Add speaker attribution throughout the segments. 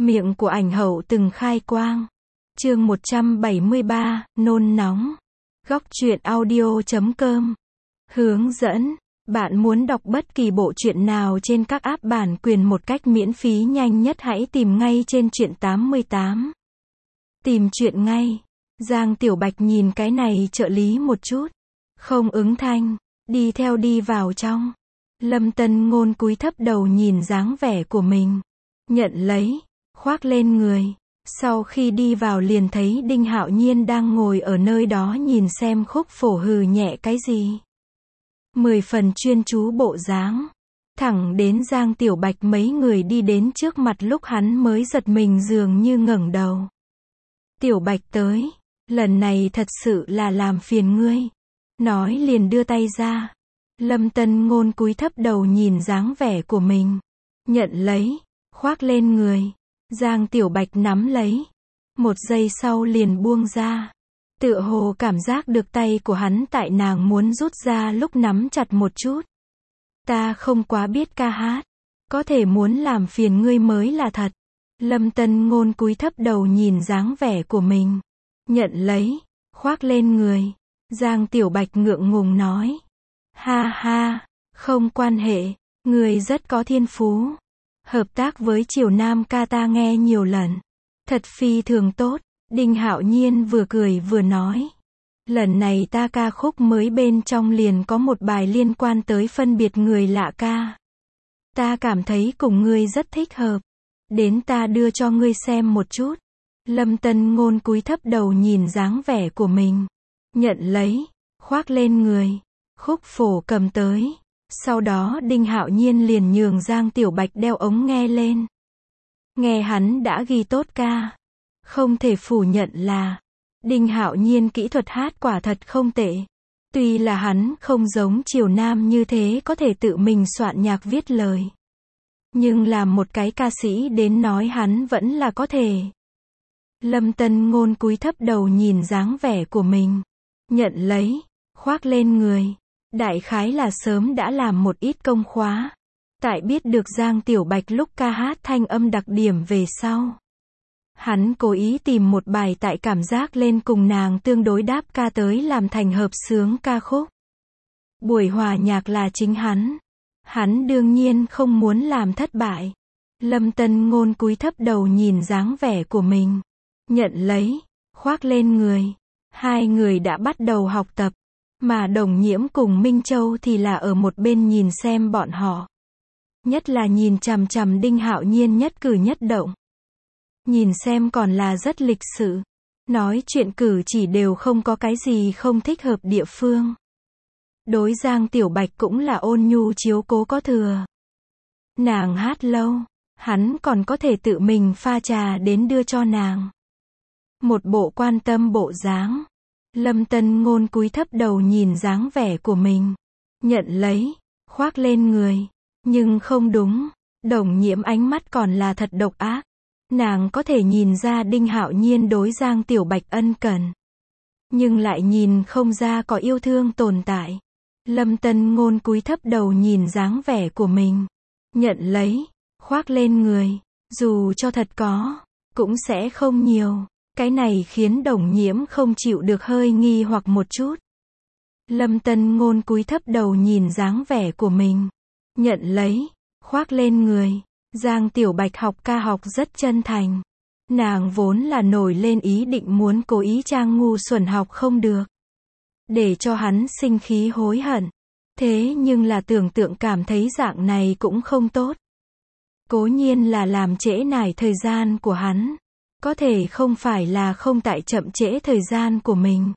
Speaker 1: Miệng của ảnh hậu từng khai quang. Chương 173, nôn nóng. Góc truyện audio.com. Hướng dẫn. Bạn muốn đọc bất kỳ bộ truyện nào trên các app bản quyền một cách miễn phí nhanh nhất, hãy tìm ngay trên truyện 88. Tìm truyện ngay. Giang Tiểu Bạch nhìn cái này trợ lý một chút. Không ứng thanh. Đi theo đi vào trong. Lâm Tân Ngôn cúi thấp đầu nhìn dáng vẻ của mình. Nhận lấy. Khoác lên người. Sau khi đi vào liền thấy Đinh Hạo Nhiên đang ngồi ở nơi đó nhìn xem Khúc Phổ hừ nhẹ cái gì. 10 phần chuyên chú bộ dáng. Thẳng đến Giang Tiểu Bạch mấy người đi đến trước mặt lúc hắn mới giật mình, dường như ngẩng đầu. Tiểu Bạch tới. Lần này thật sự là làm phiền ngươi. Nói liền đưa tay ra. Lâm Tân Ngôn cúi thấp đầu nhìn dáng vẻ của mình. Nhận lấy. Khoác lên người. Giang Tiểu Bạch nắm lấy. Một giây sau liền buông ra. Tựa hồ cảm giác được tay của hắn tại nàng muốn rút ra lúc nắm chặt một chút. Ta không quá biết ca hát. Có thể muốn làm phiền ngươi mới là thật. Lâm Tân Ngôn cúi thấp đầu nhìn dáng vẻ của mình. Nhận lấy. Khoác lên người. Giang Tiểu Bạch ngượng ngùng nói. Ha ha. Không quan hệ. Ngươi rất có thiên phú. Hợp tác với Triều Nam ca ta nghe nhiều lần. Thật phi thường tốt. Đinh Hạo Nhiên vừa cười vừa nói. Lần này ta ca khúc mới bên trong liền có một bài liên quan tới phân biệt người lạ ca. Ta cảm thấy cùng ngươi rất thích hợp. Đến ta đưa cho ngươi xem một chút. Lâm Tân Ngôn cúi thấp đầu nhìn dáng vẻ của mình. Nhận lấy. Khoác lên người. Khúc Phổ cầm tới. Sau đó Đinh Hạo Nhiên liền nhường Giang Tiểu Bạch đeo ống nghe lên. Nghe hắn đã ghi tốt ca. Không thể phủ nhận là Đinh Hạo Nhiên kỹ thuật hát quả thật không tệ. Tuy là hắn không giống Triều Nam như thế có thể tự mình soạn nhạc viết lời. Nhưng làm một cái ca sĩ đến nói hắn vẫn là có thể. Lâm Tân Ngôn cúi thấp đầu nhìn dáng vẻ của mình. Nhận lấy. Khoác lên người. Đại khái là sớm đã làm một ít công khóa. Tại biết được Giang Tiểu Bạch lúc ca hát thanh âm đặc điểm về sau. Hắn cố ý tìm một bài tại cảm giác lên cùng nàng tương đối đáp ca tới làm thành hợp xướng ca khúc. Buổi hòa nhạc là chính hắn. Hắn đương nhiên không muốn làm thất bại. Lâm Tân Ngôn cúi thấp đầu nhìn dáng vẻ của mình. Nhận lấy. Khoác lên người. Hai người đã bắt đầu học tập. Mà Đồng Nhiễm cùng Minh Châu thì là ở một bên nhìn xem bọn họ. Nhất là nhìn chằm chằm Đinh Hạo Nhiên nhất cử nhất động. Nhìn xem còn là rất lịch sự. Nói chuyện cử chỉ đều không có cái gì không thích hợp địa phương. Đối Giang Tiểu Bạch cũng là ôn nhu chiếu cố có thừa. Nàng hát lâu. Hắn còn có thể tự mình pha trà đến đưa cho nàng. Một bộ quan tâm bộ dáng. Lâm Tân Ngôn cúi thấp đầu nhìn dáng vẻ của mình. Nhận lấy. Khoác lên người. Nhưng không đúng. Đồng Nhiễm ánh mắt còn là thật độc ác. Nàng có thể nhìn ra Đinh Hạo Nhiên đối Giang Tiểu Bạch ân cần. Nhưng lại nhìn không ra có yêu thương tồn tại. Lâm Tân Ngôn cúi thấp đầu nhìn dáng vẻ của mình. Nhận lấy. Khoác lên người. Dù cho thật có. Cũng sẽ không nhiều. Cái này khiến Đồng Nhiễm không chịu được hơi nghi hoặc một chút. Lâm Tân Ngôn cúi thấp đầu nhìn dáng vẻ của mình. Nhận lấy. Khoác lên người. Giang Tiểu Bạch học ca học rất chân thành. Nàng vốn là nổi lên ý định muốn cố ý trang ngu xuẩn học không được. Để cho hắn sinh khí hối hận. Thế nhưng là tưởng tượng cảm thấy dạng này cũng không tốt. Cố nhiên là làm trễ nải thời gian của hắn. Có thể không phải là không tại chậm trễ thời gian của mình.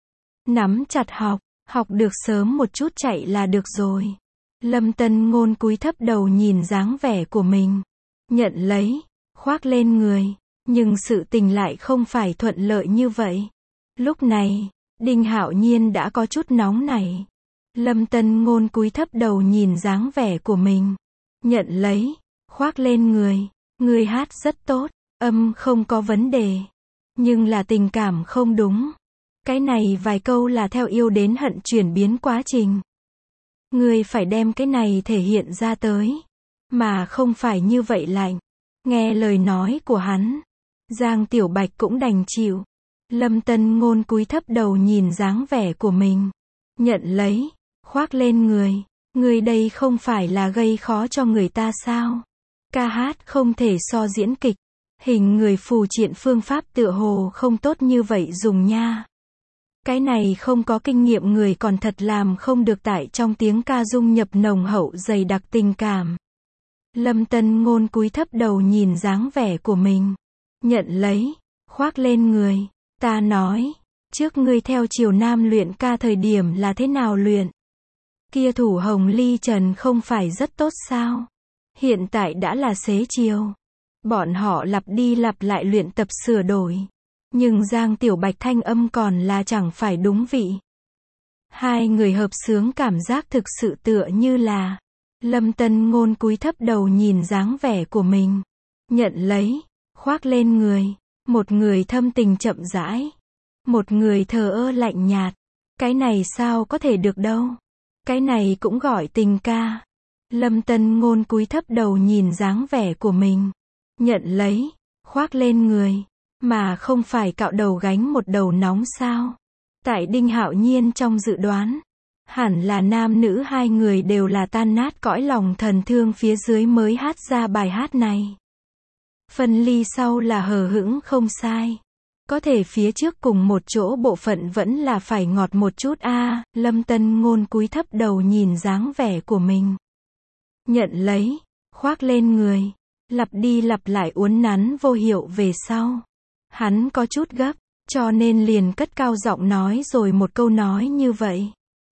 Speaker 1: Nắm chặt học. Học được sớm một chút chạy là được rồi. Lâm Tân Ngôn cúi thấp đầu nhìn dáng vẻ của mình. Nhận lấy. Khoác lên người. Nhưng sự tình lại không phải thuận lợi như vậy. Lúc này, Đinh Hạo Nhiên đã có chút nóng nảy. Lâm Tân Ngôn cúi thấp đầu nhìn dáng vẻ của mình. Nhận lấy. Khoác lên người. Người hát rất tốt. Âm không có vấn đề. Nhưng là tình cảm không đúng. Cái này vài câu là theo yêu đến hận chuyển biến quá trình. Ngươi phải đem cái này thể hiện ra tới. Mà không phải như vậy lạnh. Nghe lời nói của hắn, Giang Tiểu Bạch cũng đành chịu. Lâm Tân Ngôn cúi thấp đầu nhìn dáng vẻ của mình. Nhận lấy, khoác lên người. Người đây không phải là gây khó cho người ta sao? Ca hát không thể so diễn kịch. Hình người phù triện phương pháp tựa hồ không tốt như vậy dùng nha. Cái này không có kinh nghiệm người còn thật làm không được, tại trong tiếng ca dung nhập nồng hậu dày đặc tình cảm. Lâm Tân Ngôn cúi thấp đầu nhìn dáng vẻ của mình. Nhận lấy, khoác lên người. Ta nói, trước ngươi theo Triều Nam luyện ca thời điểm là thế nào luyện? Kia thủ Hồng Ly Trần không phải rất tốt sao? Hiện tại đã là xế chiều. Bọn họ lặp đi lặp lại luyện tập sửa đổi. Nhưng Giang Tiểu Bạch thanh âm còn là chẳng phải đúng vị. Hai người hợp xướng cảm giác thực sự tựa như là. Lâm Tân Ngôn cúi thấp đầu nhìn dáng vẻ của mình. Nhận lấy, khoác lên người. Một người thâm tình chậm rãi. Một người thờ ơ lạnh nhạt. Cái này sao có thể được đâu. Cái này cũng gọi tình ca. Lâm Tân Ngôn cúi thấp đầu nhìn dáng vẻ của mình. Nhận lấy, khoác lên người. Mà không phải cạo đầu gánh một đầu nóng sao. Tại Đinh Hạo Nhiên trong dự đoán, hẳn là nam nữ hai người đều là tan nát cõi lòng thần thương phía dưới mới hát ra bài hát này. Phân ly sau là hờ hững không sai. Có thể phía trước cùng một chỗ bộ phận vẫn là phải ngọt một chút a. Lâm Tân Ngôn cúi thấp đầu nhìn dáng vẻ của mình. Nhận lấy, khoác lên người. Lặp đi lặp lại uốn nắn vô hiệu về sau. Hắn có chút gấp, cho nên liền cất cao giọng nói rồi một câu nói như vậy.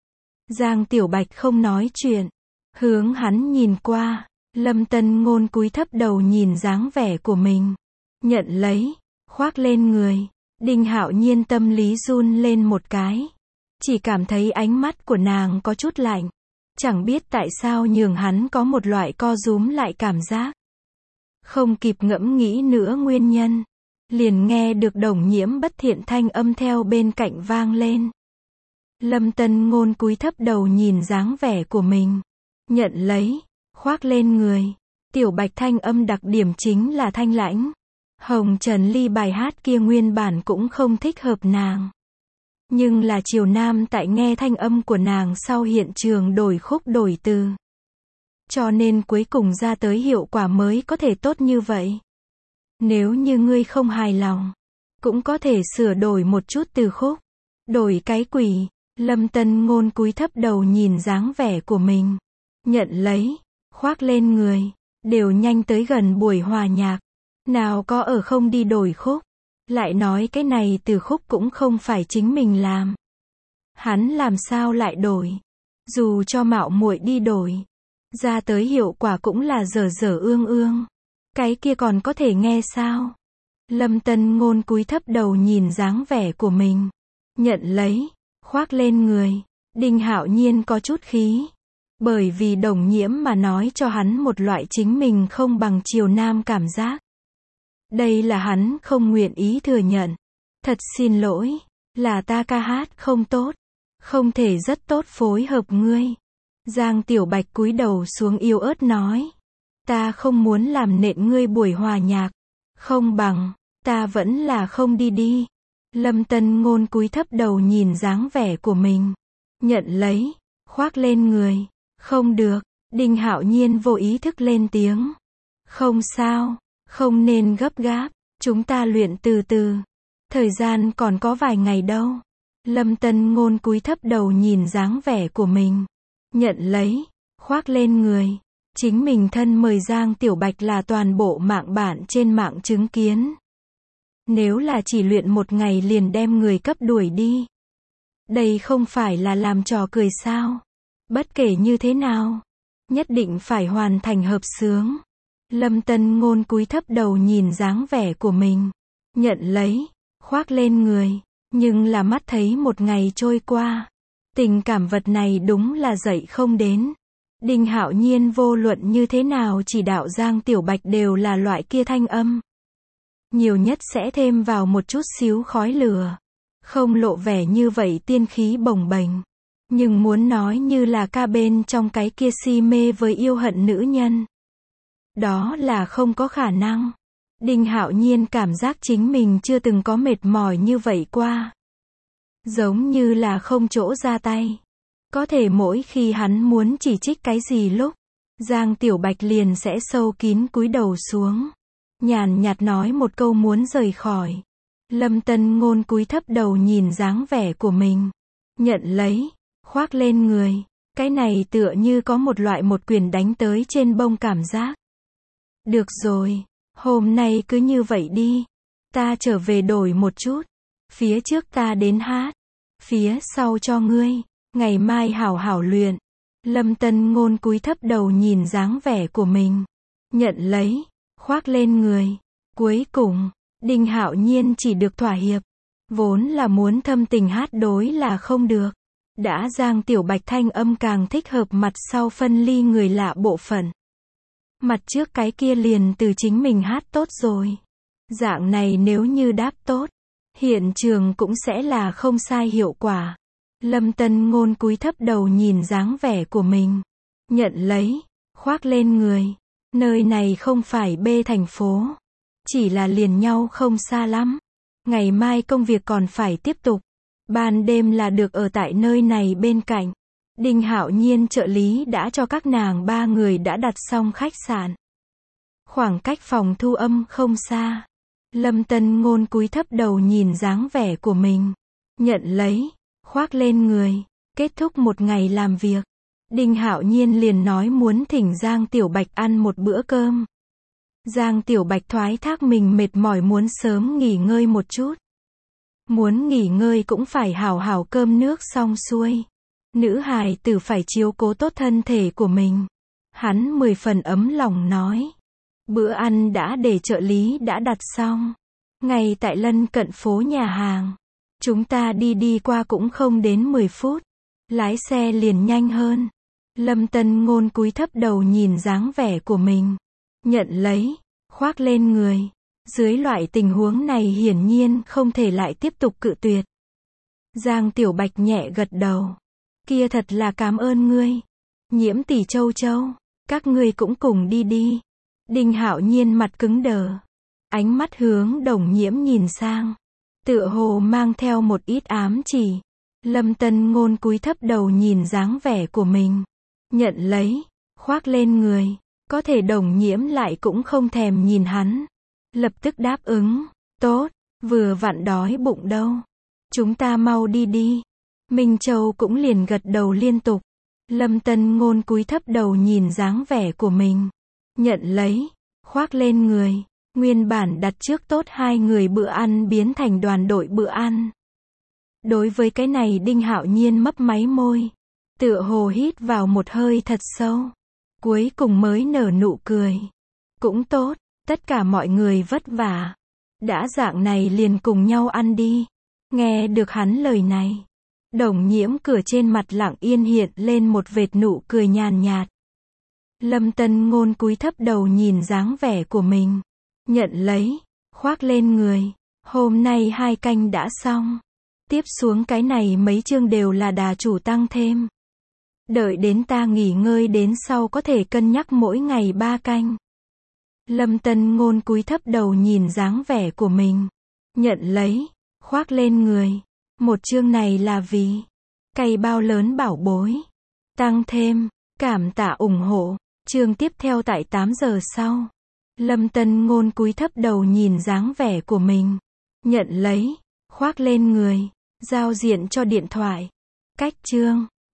Speaker 1: Giang Tiểu Bạch không nói chuyện. Hướng hắn nhìn qua. Lâm Tân Ngôn cúi thấp đầu nhìn dáng vẻ của mình. Nhận lấy, khoác lên người. Đinh Hạo Nhiên tâm lý run lên một cái. Chỉ cảm thấy ánh mắt của nàng có chút lạnh. Chẳng biết tại sao nhường hắn có một loại co rúm lại cảm giác. Không kịp ngẫm nghĩ nữa nguyên nhân. Liền nghe được Đồng Nhiễm bất thiện thanh âm theo bên cạnh vang lên. Lâm Tân Ngôn cúi thấp đầu nhìn dáng vẻ của mình. Nhận lấy, khoác lên người. Tiểu Bạch thanh âm đặc điểm chính là thanh lãnh. Hồng Trần Ly bài hát kia nguyên bản cũng không thích hợp nàng. Nhưng là Triều Nam tại nghe thanh âm của nàng sau hiện trường đổi khúc đổi từ. Cho nên cuối cùng ra tới hiệu quả mới có thể tốt như vậy. Nếu như ngươi không hài lòng, cũng có thể sửa đổi một chút từ khúc. Đổi cái quỷ. Lâm Tân Ngôn cúi thấp đầu nhìn dáng vẻ của mình. Nhận lấy, khoác lên người. Đều nhanh tới gần buổi hòa nhạc. Nào có ở không đi đổi khúc. Lại nói cái này từ khúc cũng không phải chính mình làm. Hắn làm sao lại đổi. Dù cho mạo muội đi đổi. Ra tới hiệu quả cũng là dở dở ương ương. Cái kia còn có thể nghe sao? Lâm Tân Ngôn cúi thấp đầu nhìn dáng vẻ của mình. Nhận lấy, khoác lên người. Đinh Hạo Nhiên có chút khí. Bởi vì Đồng Nhiễm mà nói cho hắn một loại chính mình không bằng Triều Nam cảm giác. Đây là hắn không nguyện ý thừa nhận. Thật xin lỗi, là ta ca hát không tốt. Không thể rất tốt phối hợp ngươi. Giang Tiểu Bạch cúi đầu xuống yếu ớt nói. Ta không muốn làm nện ngươi buổi hòa nhạc. Không bằng, ta vẫn là không đi đi. Lâm Tân Ngôn cúi thấp đầu nhìn dáng vẻ của mình. Nhận lấy, khoác lên người. Không được, Đinh Hạo Nhiên vô ý thức lên tiếng. Không sao, không nên gấp gáp, chúng ta luyện từ từ. Thời gian còn có vài ngày đâu. Lâm Tân Ngôn cúi thấp đầu nhìn dáng vẻ của mình. Nhận lấy, khoác lên người. Chính mình thân mời Giang Tiểu Bạch là toàn bộ mạng bản trên mạng chứng kiến. Nếu là chỉ luyện một ngày liền đem người cấp đuổi đi. Đây không phải là làm trò cười sao? Bất kể như thế nào, nhất định phải hoàn thành hợp xướng. Lâm Tân Ngôn cúi thấp đầu nhìn dáng vẻ của mình. Nhận lấy, khoác lên người. Nhưng là mắt thấy một ngày trôi qua. Tình cảm vật này đúng là dậy không đến. Đinh Hạo Nhiên vô luận như thế nào chỉ đạo Giang Tiểu Bạch đều là loại kia thanh âm. Nhiều nhất sẽ thêm vào một chút xíu khói lửa. Không lộ vẻ như vậy tiên khí bồng bềnh. Nhưng muốn nói như là ca bên trong cái kia si mê với yêu hận nữ nhân. Đó là không có khả năng. Đinh Hạo Nhiên cảm giác chính mình chưa từng có mệt mỏi như vậy qua. Giống như là không chỗ ra tay. Có thể mỗi khi hắn muốn chỉ trích cái gì lúc, Giang Tiểu Bạch liền sẽ sâu kín cúi đầu xuống. Nhàn nhạt nói một câu muốn rời khỏi. Lâm Tân Ngôn cúi thấp đầu nhìn dáng vẻ của mình. Nhận lấy, khoác lên người. Cái này tựa như có một loại một quyền đánh tới trên bông cảm giác. Được rồi, hôm nay cứ như vậy đi. Ta trở về đổi một chút. Phía trước ta đến hát. Phía sau cho ngươi. Ngày mai hảo hảo luyện. Lâm Tân Ngôn cúi thấp đầu nhìn dáng vẻ của mình. Nhận lấy, khoác lên người. Cuối cùng, Đinh Hạo Nhiên chỉ được thỏa hiệp. Vốn là muốn thâm tình hát đối là không được. Đã Giang Tiểu Bạch thanh âm càng thích hợp mặt sau phân ly người lạ bộ phận. Mặt trước cái kia liền từ chính mình hát tốt rồi. Dạng này nếu như đáp tốt, hiện trường cũng sẽ là không sai hiệu quả. Lâm Tân Ngôn cúi thấp đầu nhìn dáng vẻ của mình. Nhận lấy, khoác lên người. Nơi này không phải B thành phố. Chỉ là liền nhau không xa lắm. Ngày mai công việc còn phải tiếp tục. Ban đêm là được ở tại nơi này bên cạnh. Đinh Hạo Nhiên trợ lý đã cho các nàng 3 người đã đặt xong khách sạn. Khoảng cách phòng thu âm không xa. Lâm Tân Ngôn cúi thấp đầu nhìn dáng vẻ của mình. Nhận lấy, khoác lên người. Kết thúc một ngày làm việc. Đinh Hạo Nhiên liền nói muốn thỉnh Giang Tiểu Bạch ăn một bữa cơm. Giang Tiểu Bạch thoái thác mình mệt mỏi muốn sớm nghỉ ngơi một chút. Muốn nghỉ ngơi cũng phải hảo hảo cơm nước xong xuôi. Nữ hài tử phải chiếu cố tốt thân thể của mình. Hắn 10 phần ấm lòng nói. Bữa ăn đã để trợ lý đã đặt xong. Ngay tại lân cận phố nhà hàng. Chúng ta đi qua cũng không đến 10 phút. Lái xe liền nhanh hơn. Lâm Tân Ngôn cúi thấp đầu nhìn dáng vẻ của mình. Nhận lấy, khoác lên người. Dưới loại tình huống này hiển nhiên không thể lại tiếp tục cự tuyệt. Giang Tiểu Bạch nhẹ gật đầu. Kia thật là cảm ơn ngươi. Nhiễm tỷ Châu Châu, các ngươi cũng cùng đi. Đinh Hạo Nhiên mặt cứng đờ. Ánh mắt hướng Đồng Nhiễm nhìn sang. Tựa hồ mang theo một ít ám chỉ. Lâm Tân Ngôn cúi thấp đầu nhìn dáng vẻ của mình. Nhận lấy, khoác lên người. Có thể Đồng Nhiễm lại cũng không thèm nhìn hắn. Lập tức đáp ứng. Tốt, vừa vặn đói bụng đâu. Chúng ta mau đi. Minh Châu cũng liền gật đầu liên tục. Lâm Tân Ngôn cúi thấp đầu nhìn dáng vẻ của mình. Nhận lấy, khoác lên người. Nguyên bản đặt trước tốt 2 người bữa ăn biến thành đoàn đội bữa ăn. Đối với cái này Đinh Hạo Nhiên mấp máy môi. Tựa hồ hít vào một hơi thật sâu. Cuối cùng mới nở nụ cười. Cũng tốt, tất cả mọi người vất vả. Đã dạng này liền cùng nhau ăn đi. Nghe được hắn lời này. Đồng Nhiễm cửa trên mặt lặng yên hiện lên một vệt nụ cười nhàn nhạt. Lâm Tân Ngôn cúi thấp đầu nhìn dáng vẻ của mình. Nhận lấy, khoác lên người. Hôm nay 2 canh đã xong. Tiếp xuống cái này mấy chương đều là đà chủ tăng thêm. Đợi đến ta nghỉ ngơi đến sau có thể cân nhắc mỗi ngày 3 canh. Lâm Tân Ngôn cúi thấp đầu nhìn dáng vẻ của mình. Nhận lấy, khoác lên người. Một chương này là vì cây bao lớn bảo bối. Tăng thêm, cảm tạ ủng hộ. Chương tiếp theo tại 8 giờ sau. Lâm Tân Ngôn cúi thấp đầu nhìn dáng vẻ của mình. Nhận lấy, khoác lên người. Giao diện cho điện thoại. Cách chương.